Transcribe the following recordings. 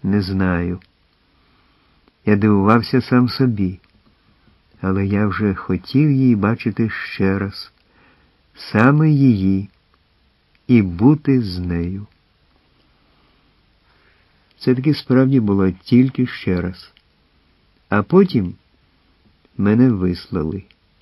Не знаю. Я дивувався сам собі, але я вже хотів її бачити ще раз, саме її, і бути з нею. Це таки справді було тільки ще раз. А потім мене вислали.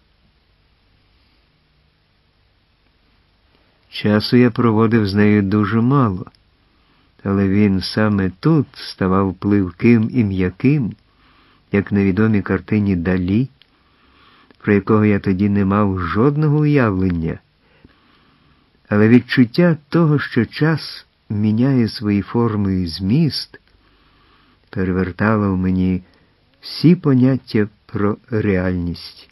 Часу я проводив з нею дуже мало, але він саме тут ставав пливким і м'яким, як на відомій картині Далі, про якого я тоді не мав жодного уявлення. Але відчуття того, що час міняє свої форми і зміст, перевертало в мені всі поняття про реальність.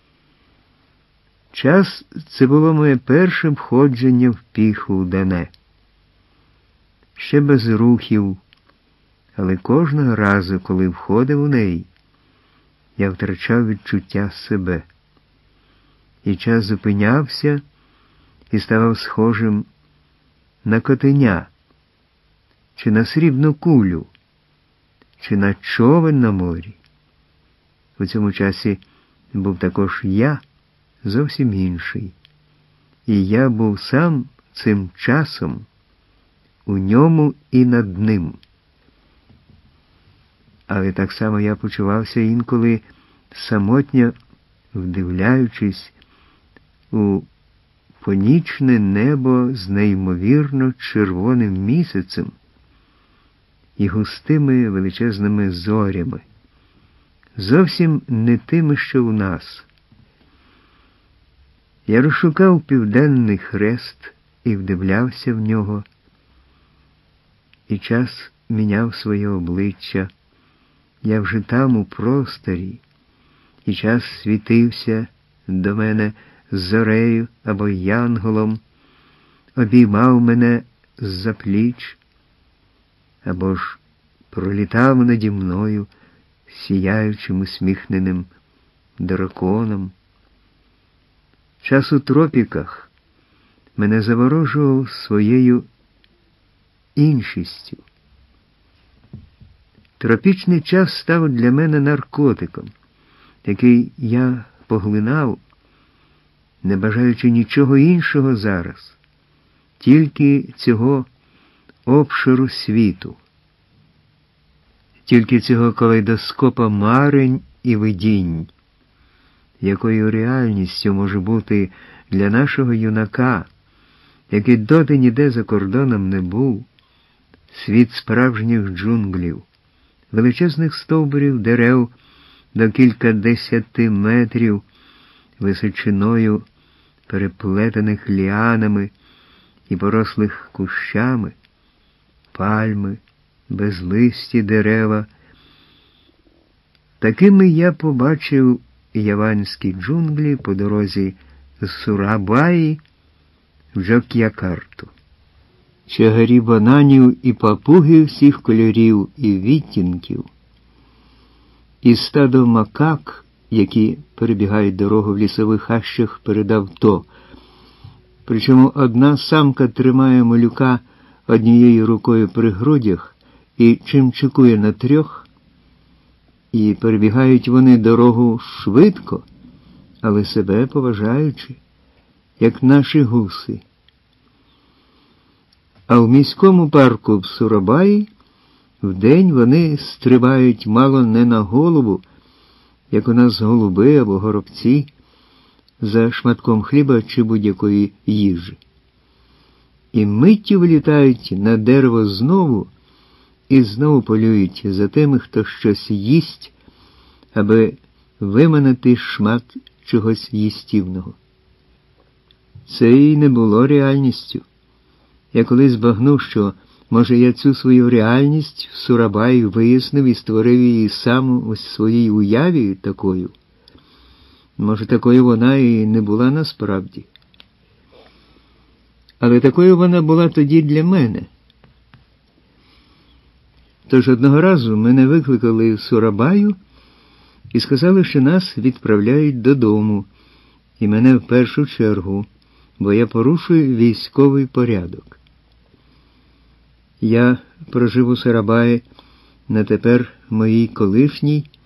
Час – це було моє перше входження в піху Дене. Ще без рухів, але кожного разу, коли входив у неї, я втрачав відчуття себе. І час зупинявся і ставав схожим на котеня, чи на срібну кулю, чи на човен на морі. У цьому часі був також я, зовсім інший. І я був сам цим часом, у ньому і над ним. Але так само я почувався інколи самотньо, вдивляючись у понічне небо з неймовірно червоним місяцем і густими величезними зорями, зовсім не тими, що у нас. Я розшукав південний хрест і вдивлявся в нього, і час міняв своє обличчя. Я вже там у просторі, і час світився до мене зорею або янголом, обіймав мене з-за пліч, або ж пролітав наді мною сіяючим усміхненим драконом. Час у тропіках мене заворожував своєю іншістю. Тропічний час став для мене наркотиком, який я поглинав, не бажаючи нічого іншого зараз, тільки цього обширу світу, тільки цього калейдоскопа марень і видінь, якою реальністю може бути для нашого юнака, який доти ніде за кордоном не був, світ справжніх джунглів, величезних стовбурів дерев до кількадесяти метрів височиною, переплетених ліанами і порослих кущами, пальми, безлисті дерева. Такими я побачив яванські джунглі по дорозі з Сурабаї в Джок'якарту. Чагарі бананів і папуги всіх кольорів і відтінків, і стадо макак, які перебігають дорогу в лісових хащах перед авто. Причому одна самка тримає малюка однією рукою при грудях і чимчикує на трьох, і перебігають вони дорогу швидко, але себе поважаючи, як наші гуси. А в міському парку в Сурабаї вдень вони стрибають мало не на голову, як у нас голуби або горобці, за шматком хліба чи будь-якої їжі. І миттю вилітають на дерево знову і знову полюють за тими, хто щось їсть, аби виманити шмат чогось їстівного. Це і не було реальністю. Я колись збагнув, що, може, я цю свою реальність в Сурабаї вияснив і створив її сам у своїй уяві такою. Може, такою вона і не була насправді. Але такою вона була тоді для мене. Тож одного разу мене викликали в Сурабаю і сказали, що нас відправляють додому, і мене в першу чергу, бо я порушую військовий порядок. Я прожив у Сурабаї на тепер моїй колишній,